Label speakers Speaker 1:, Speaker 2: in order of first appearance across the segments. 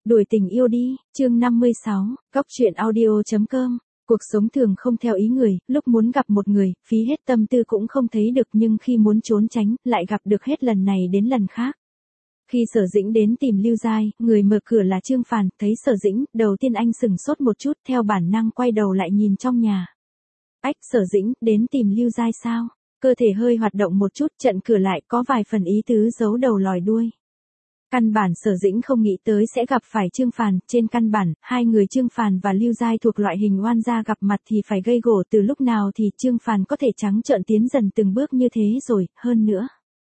Speaker 1: Đuổi tình yêu đi, chương 56, Góc truyện audio.com. Cuộc sống thường không theo ý người, lúc muốn gặp một người, phí hết tâm tư cũng không thấy được, nhưng khi muốn trốn tránh, lại gặp được hết lần này đến lần khác. Khi Sở Dĩnh đến tìm Lưu Giai, người mở cửa là Trương Phàn, thấy Sở Dĩnh, đầu tiên anh sửng sốt một chút, theo bản năng quay đầu lại nhìn trong nhà. Ách, Sở Dĩnh, đến tìm Lưu Giai sao? Cơ thể hơi hoạt động một chút, chặn cửa lại, có vài phần ý tứ giấu đầu lòi đuôi. Căn bản Sở Dĩnh không nghĩ tới sẽ gặp phải Trương Phàn, trên căn bản, hai người Trương Phàn và Lưu Giai thuộc loại hình oan gia, gặp mặt thì phải gây gổ từ lúc nào thì Trương Phàn có thể trắng trợn tiến dần từng bước như thế rồi, hơn nữa.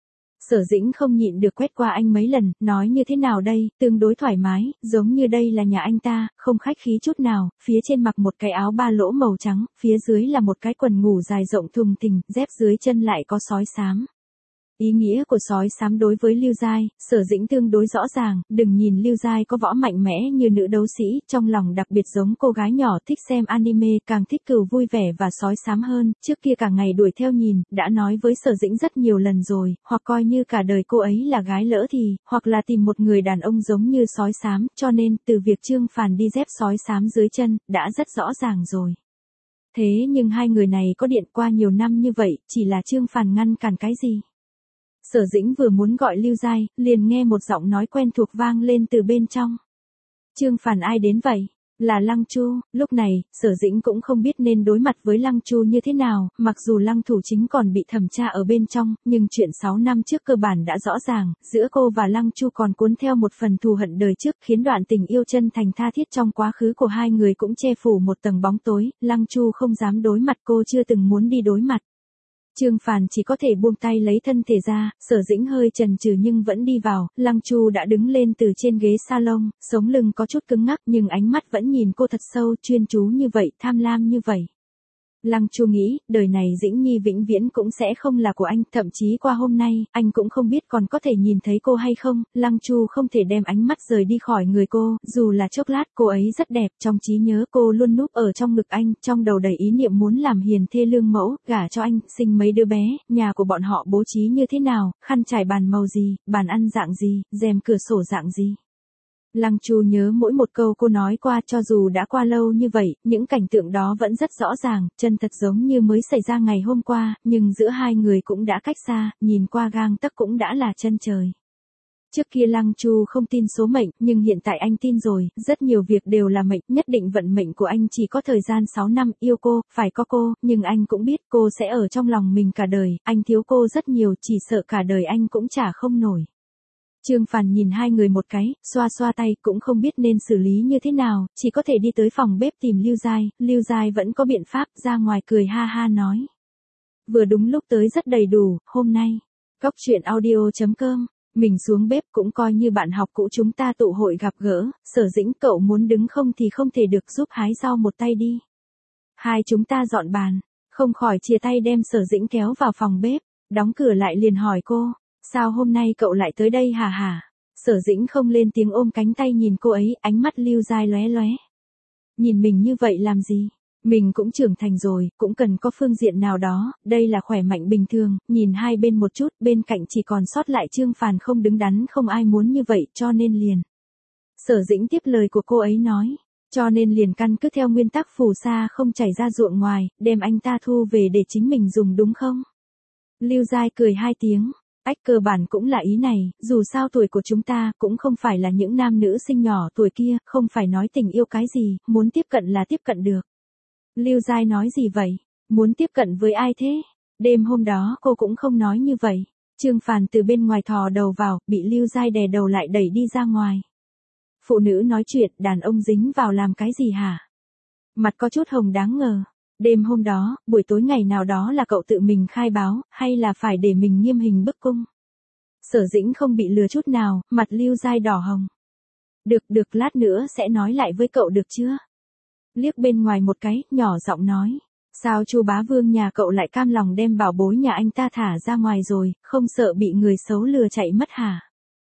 Speaker 1: Sở Dĩnh không nhịn được quét qua anh mấy lần, nói như thế nào đây, tương đối thoải mái, giống như đây là nhà anh ta, không khách khí chút nào, phía trên mặc một cái áo ba lỗ màu trắng, phía dưới là một cái quần ngủ dài rộng thùng thình, dép dưới chân lại có sói xám. Ý nghĩa của sói xám đối với Lưu Giai, Sở Dĩnh tương đối rõ ràng, đừng nhìn Lưu Giai có võ mạnh mẽ như nữ đấu sĩ, trong lòng đặc biệt giống cô gái nhỏ thích xem anime, càng thích cừu vui vẻ và sói xám hơn, trước kia cả ngày đuổi theo nhìn, đã nói với Sở Dĩnh rất nhiều lần rồi, hoặc coi như cả đời cô ấy là gái lỡ thì, hoặc là tìm một người đàn ông giống như sói xám, cho nên, từ việc Trương Phàn đi dép sói xám dưới chân, đã rất rõ ràng rồi. Thế nhưng hai người này có điện qua nhiều năm như vậy, chỉ là Trương Phàn ngăn cản cái gì? Sở Dĩnh vừa muốn gọi Lưu Giai, liền nghe một giọng nói quen thuộc vang lên từ bên trong. Trương Phàn, ai đến vậy? Là Lăng Chu. Lúc này, Sở Dĩnh cũng không biết nên đối mặt với Lăng Chu như thế nào, mặc dù Lăng thủ chính còn bị thẩm tra ở bên trong, nhưng chuyện 6 năm trước cơ bản đã rõ ràng, giữa cô và Lăng Chu còn cuốn theo một phần thù hận đời trước, khiến đoạn tình yêu chân thành tha thiết trong quá khứ của hai người cũng che phủ một tầng bóng tối, Lăng Chu không dám đối mặt, cô chưa từng muốn đi đối mặt. Trương Phàn chỉ có thể buông tay lấy thân thể ra, Sở Dĩnh hơi chần chừ nhưng vẫn đi vào, Lăng Chu đã đứng lên từ trên ghế salon, sống lưng có chút cứng ngắc nhưng ánh mắt vẫn nhìn cô thật sâu, chuyên chú như vậy, tham lam như vậy. Lăng Chu nghĩ, đời này Dĩnh Nhi vĩnh viễn cũng sẽ không là của anh, thậm chí qua hôm nay, anh cũng không biết còn có thể nhìn thấy cô hay không, Lăng Chu không thể đem ánh mắt rời đi khỏi người cô, dù là chốc lát, cô ấy rất đẹp, trong trí nhớ cô luôn núp ở trong ngực anh, trong đầu đầy ý niệm muốn làm hiền thê lương mẫu, gả cho anh, sinh mấy đứa bé, nhà của bọn họ bố trí như thế nào, khăn trải bàn màu gì, bàn ăn dạng gì, rèm cửa sổ dạng gì. Lăng Chu nhớ mỗi một câu cô nói qua, cho dù đã qua lâu như vậy, những cảnh tượng đó vẫn rất rõ ràng, chân thật giống như mới xảy ra ngày hôm qua, nhưng giữa hai người cũng đã cách xa, nhìn qua gang tấc cũng đã là chân trời. Trước kia Lăng Chu không tin số mệnh, nhưng hiện tại anh tin rồi, rất nhiều việc đều là mệnh, nhất định vận mệnh của anh chỉ có thời gian 6 năm, yêu cô, phải có cô, nhưng anh cũng biết cô sẽ ở trong lòng mình cả đời, anh thiếu cô rất nhiều, chỉ sợ cả đời anh cũng trả không nổi. Trương Phàn nhìn hai người một cái, xoa xoa tay, cũng không biết nên xử lý như thế nào, chỉ có thể đi tới phòng bếp tìm Lưu Giai vẫn có biện pháp, ra ngoài cười ha ha nói. Vừa đúng lúc tới rất đầy đủ, hôm nay, Góc truyện audio.com, mình xuống bếp cũng coi như bạn học cũ chúng ta tụ hội gặp gỡ, Sở Dĩnh cậu muốn đứng không thì không thể được, giúp hái rau một tay đi. Hai chúng ta dọn bàn, không khỏi chia tay đem Sở Dĩnh kéo vào phòng bếp, đóng cửa lại liền hỏi cô. Sao hôm nay cậu lại tới đây hả hả? Sở Dĩnh không lên tiếng, ôm cánh tay nhìn cô ấy, ánh mắt Lưu Giai lóe lóe. Nhìn mình như vậy làm gì? Mình cũng trưởng thành rồi, cũng cần có phương diện nào đó, đây là khỏe mạnh bình thường, nhìn hai bên một chút, bên cạnh chỉ còn sót lại Trương Phàn không đứng đắn, không ai muốn như vậy, cho nên liền. Sở Dĩnh tiếp lời của cô ấy nói, cho nên liền căn cứ theo nguyên tắc phù sa không chảy ra ruộng ngoài, đem anh ta thu về để chính mình dùng đúng không? Lưu Giai cười hai tiếng. Ách, cơ bản cũng là ý này, dù sao tuổi của chúng ta cũng không phải là những nam nữ sinh nhỏ tuổi kia, không phải nói tình yêu cái gì, muốn tiếp cận là tiếp cận được. Lưu Giai nói gì vậy? Muốn tiếp cận với ai thế? Đêm hôm đó cô cũng không nói như vậy. Trương Phàn từ bên ngoài thò đầu vào, bị Lưu Giai đè đầu lại đẩy đi ra ngoài. Phụ nữ nói chuyện, đàn ông dính vào làm cái gì hả? Mặt có chút hồng đáng ngờ. Đêm hôm đó, buổi tối ngày nào đó là cậu tự mình khai báo, hay là phải để mình nghiêm hình bức cung? Sở Dĩnh không bị lừa chút nào, mặt Lưu Giai đỏ hồng. Được, lát nữa sẽ nói lại với cậu được chưa? Liếc bên ngoài một cái, nhỏ giọng nói. Sao Chu bá vương nhà cậu lại cam lòng đem bảo bối nhà anh ta thả ra ngoài rồi, không sợ bị người xấu lừa chạy mất hả?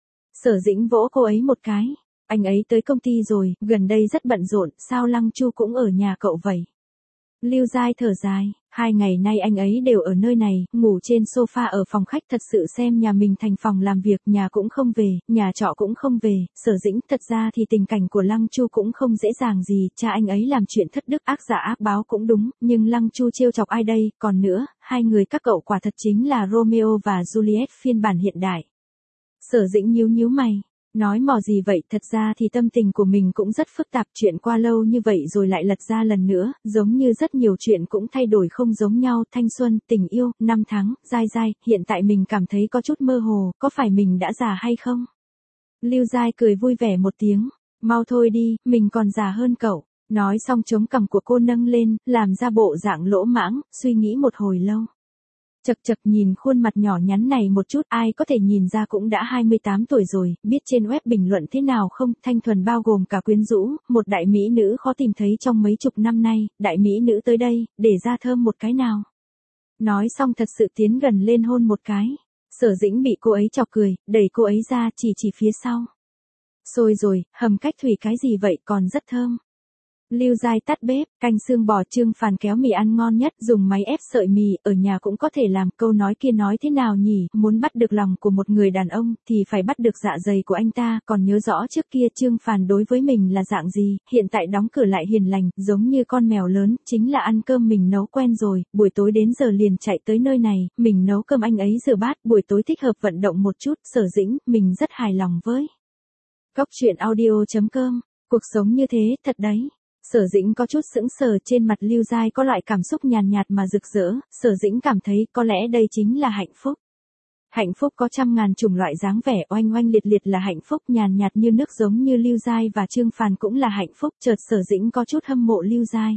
Speaker 1: Sở Dĩnh vỗ cô ấy một cái. Anh ấy tới công ty rồi, gần đây rất bận rộn, sao Lăng Chu cũng ở nhà cậu vậy? Lưu Giai thở dài, 2 ngày nay anh ấy đều ở nơi này, ngủ trên sofa ở phòng khách, thật sự xem nhà mình thành phòng làm việc, nhà cũng không về, nhà trọ cũng không về. Sở Dĩnh, thật ra thì tình cảnh của Lăng Chu cũng không dễ dàng gì, cha anh ấy làm chuyện thất đức ác giả ác báo cũng đúng, nhưng Lăng Chu trêu chọc ai đây, còn nữa, hai người các cậu quả thật chính là Romeo và Juliet phiên bản hiện đại. Sở Dĩnh nhíu nhíu mày. Nói mò gì vậy, thật ra thì tâm tình của mình cũng rất phức tạp, chuyện qua lâu như vậy rồi lại lật ra lần nữa, giống như rất nhiều chuyện cũng thay đổi không giống nhau, thanh xuân, tình yêu, năm tháng, dai dai, hiện tại mình cảm thấy có chút mơ hồ, có phải mình đã già hay không? Lưu Giai cười vui vẻ một tiếng, mau thôi đi, mình còn già hơn cậu. Nói xong chống cằm của cô nâng lên, làm ra bộ dạng lỗ mãng, suy nghĩ một hồi lâu. Chật chật, nhìn khuôn mặt nhỏ nhắn này một chút, ai có thể nhìn ra cũng đã 28 tuổi rồi, biết trên web bình luận thế nào không, thanh thuần bao gồm cả quyến rũ, một đại mỹ nữ khó tìm thấy trong mấy chục năm nay, đại mỹ nữ tới đây, để ra thơm một cái nào. Nói xong thật sự tiến gần lên hôn một cái. Sở Dĩnh bị cô ấy chọc cười, đẩy cô ấy ra, chỉ phía sau. Xôi rồi, hầm cách thủy cái gì vậy, còn rất thơm. Lưu Giai tắt bếp, canh xương bò Trương Phàn kéo mì ăn ngon nhất, dùng máy ép sợi mì, ở nhà cũng có thể làm. Câu nói kia nói thế nào nhỉ, muốn bắt được lòng của một người đàn ông, thì phải bắt được dạ dày của anh ta. Còn nhớ rõ trước kia Trương Phàn đối với mình là dạng gì, hiện tại đóng cửa lại hiền lành, giống như con mèo lớn, chính là ăn cơm mình nấu quen rồi, buổi tối đến giờ liền chạy tới nơi này, mình nấu cơm anh ấy rửa bát, buổi tối thích hợp vận động một chút. Sở Dĩnh, mình rất hài lòng với Cóc truyện audio.com, cuộc sống như thế, thật đấy. Sở Dĩnh có chút sững sờ, trên mặt Lưu Giai có loại cảm xúc nhàn nhạt mà rực rỡ, Sở Dĩnh cảm thấy có lẽ đây chính là hạnh phúc. Hạnh phúc có trăm ngàn chủng loại dáng vẻ oanh oanh liệt liệt là hạnh phúc, nhàn nhạt như nước giống như Lưu Giai và Trương Phàn cũng là hạnh phúc, chợt Sở Dĩnh có chút hâm mộ Lưu Giai.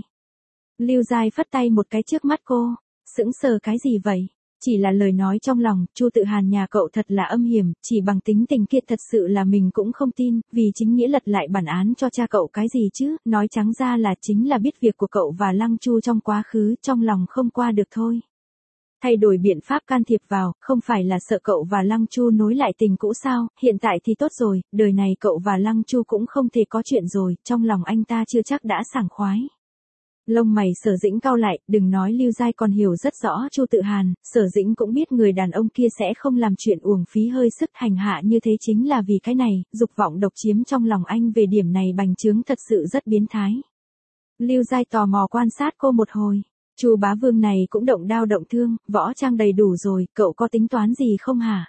Speaker 1: Lưu Giai phất tay một cái trước mắt cô, sững sờ cái gì vậy? Chỉ là lời nói trong lòng, Chu Tự Hàn nhà cậu thật là âm hiểm, chỉ bằng tính tình kia thật sự là mình cũng không tin, vì chính nghĩa lật lại bản án cho cha cậu cái gì chứ, nói trắng ra là chính là biết việc của cậu và Lăng Chu trong quá khứ, trong lòng không qua được thôi. Thay đổi biện pháp can thiệp vào, không phải là sợ cậu và Lăng Chu nối lại tình cũ sao, hiện tại thì tốt rồi, đời này cậu và Lăng Chu cũng không thể có chuyện rồi, trong lòng anh ta chưa chắc đã sảng khoái. Lông mày Sở Dĩnh cau lại, đừng nói Lưu Giai còn hiểu rất rõ Chu Tự Hàn, Sở Dĩnh cũng biết người đàn ông kia sẽ không làm chuyện uổng phí hơi sức, hành hạ như thế chính là vì cái này, dục vọng độc chiếm trong lòng anh về điểm này bành trướng thật sự rất biến thái. Lưu Giai tò mò quan sát cô một hồi, Chu bá vương này cũng động đao động thương, võ trang đầy đủ rồi, cậu có tính toán gì không hả?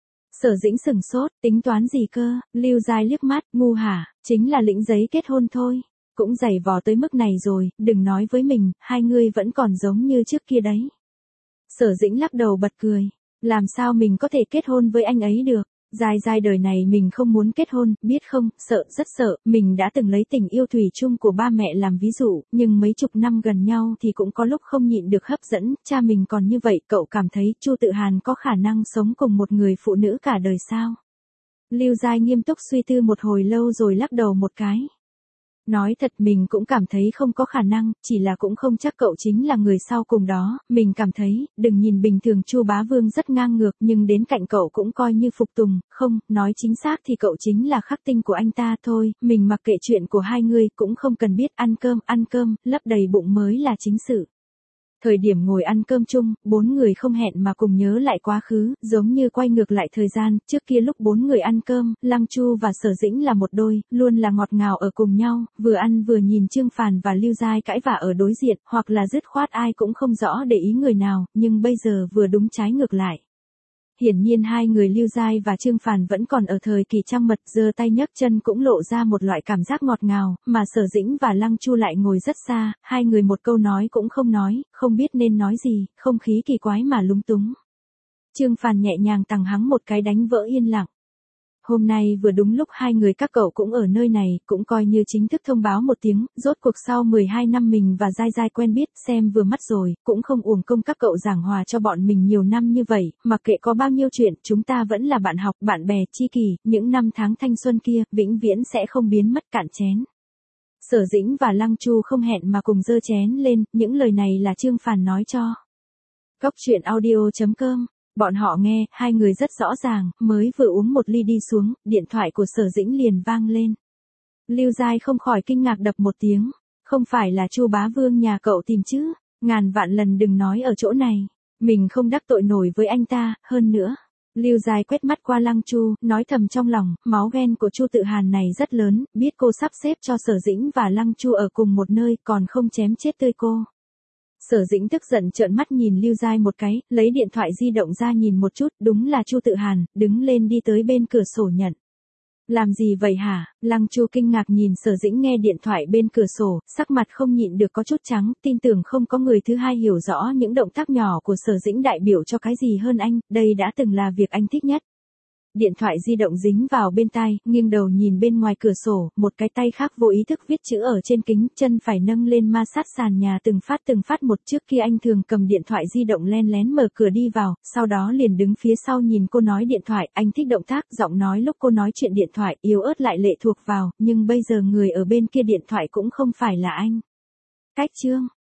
Speaker 1: Sở Dĩnh sừng sốt, tính toán gì cơ? Lưu Giai liếc mắt, ngu hả, chính là lĩnh giấy kết hôn thôi. Cũng dày vò tới mức này rồi, đừng nói với mình, hai người vẫn còn giống như trước kia đấy. Sở Dĩnh lắc đầu bật cười, làm sao mình có thể kết hôn với anh ấy được, Giai đời này mình không muốn kết hôn, biết không, sợ, rất sợ, mình đã từng lấy tình yêu thủy chung của ba mẹ làm ví dụ, nhưng mấy chục năm gần nhau thì cũng có lúc không nhịn được hấp dẫn, cha mình còn như vậy, cậu cảm thấy Chu Tự Hàn có khả năng sống cùng một người phụ nữ cả đời sao? Lưu Giai nghiêm túc suy tư một hồi lâu rồi lắc đầu một cái. Nói thật mình cũng cảm thấy không có khả năng, chỉ là cũng không chắc cậu chính là người sau cùng đó, mình cảm thấy, đừng nhìn bình thường Chu bá vương rất ngang ngược nhưng đến cạnh cậu cũng coi như phục tùng, không, nói chính xác thì cậu chính là khắc tinh của anh ta thôi, mình mặc kệ chuyện của hai người cũng không cần biết, ăn cơm, lấp đầy bụng mới là chính sự. Thời điểm ngồi ăn cơm chung, 4 người không hẹn mà cùng nhớ lại quá khứ, giống như quay ngược lại thời gian, trước kia lúc 4 người ăn cơm, Lăng Chu và Sở Dĩnh là một đôi, luôn là ngọt ngào ở cùng nhau, vừa ăn vừa nhìn Trương Phàn và Lưu Giai cãi vã ở đối diện, hoặc là dứt khoát ai cũng không rõ để ý người nào, nhưng bây giờ vừa đúng trái ngược lại. Hiển nhiên hai người Lưu Giai và Trương Phàn vẫn còn ở thời kỳ trăng mật, giơ tay nhấc chân cũng lộ ra một loại cảm giác ngọt ngào, mà Sở Dĩnh và Lăng Chu lại ngồi rất xa, hai người một câu nói cũng không nói, không biết nên nói gì, không khí kỳ quái mà lúng túng. Trương Phàn nhẹ nhàng tằng hắng một cái đánh vỡ yên lặng. Hôm nay vừa đúng lúc hai người các cậu cũng ở nơi này, cũng coi như chính thức thông báo một tiếng, rốt cuộc sau 12 năm mình và Giai quen biết, xem vừa mắt rồi, cũng không uổng công các cậu giảng hòa cho bọn mình nhiều năm như vậy, mặc kệ có bao nhiêu chuyện, chúng ta vẫn là bạn học, bạn bè, tri kỷ, những năm tháng thanh xuân kia, vĩnh viễn sẽ không biến mất, cạn chén. Sở Dĩnh và Lăng Chu không hẹn mà cùng giơ chén lên, những lời này là Trương Phàn nói cho Cóc truyện audio.com. Bọn họ nghe, hai người rất rõ ràng, mới vừa uống một ly đi xuống, điện thoại của Sở Dĩnh liền vang lên. Lưu Giai không khỏi kinh ngạc đập một tiếng, Không phải là Chu bá vương nhà cậu tìm chứ, ngàn vạn lần đừng nói ở chỗ này, mình không đắc tội nổi với anh ta, hơn nữa. Lưu Giai quét mắt qua Lăng Chu, nói thầm trong lòng, máu ghen của Chu Tự Hàn này rất lớn, biết cô sắp xếp cho Sở Dĩnh và Lăng Chu ở cùng một nơi, còn không chém chết tươi cô. Sở Dĩnh tức giận trợn mắt nhìn Lưu Giai một cái, lấy điện thoại di động ra nhìn một chút, đúng là Chu Tự Hàn, đứng lên đi tới bên cửa sổ nhận. Làm gì vậy hả? Lăng Chu kinh ngạc nhìn Sở Dĩnh nghe điện thoại bên cửa sổ, sắc mặt không nhịn được có chút trắng, tin tưởng không có người thứ hai hiểu rõ những động tác nhỏ của Sở Dĩnh đại biểu cho cái gì hơn anh, đây đã từng là việc anh thích nhất. Điện thoại di động dính vào bên tai, nghiêng đầu nhìn bên ngoài cửa sổ, một cái tay khác vô ý thức viết chữ ở trên kính, chân phải nâng lên ma sát sàn nhà từng phát một. Trước kia anh thường cầm điện thoại di động len lén mở cửa đi vào, sau đó liền đứng phía sau nhìn cô nói điện thoại, anh thích động tác, giọng nói lúc cô nói chuyện điện thoại, yếu ớt lại lệ thuộc vào, nhưng bây giờ người ở bên kia điện thoại cũng không phải là anh. Cách chương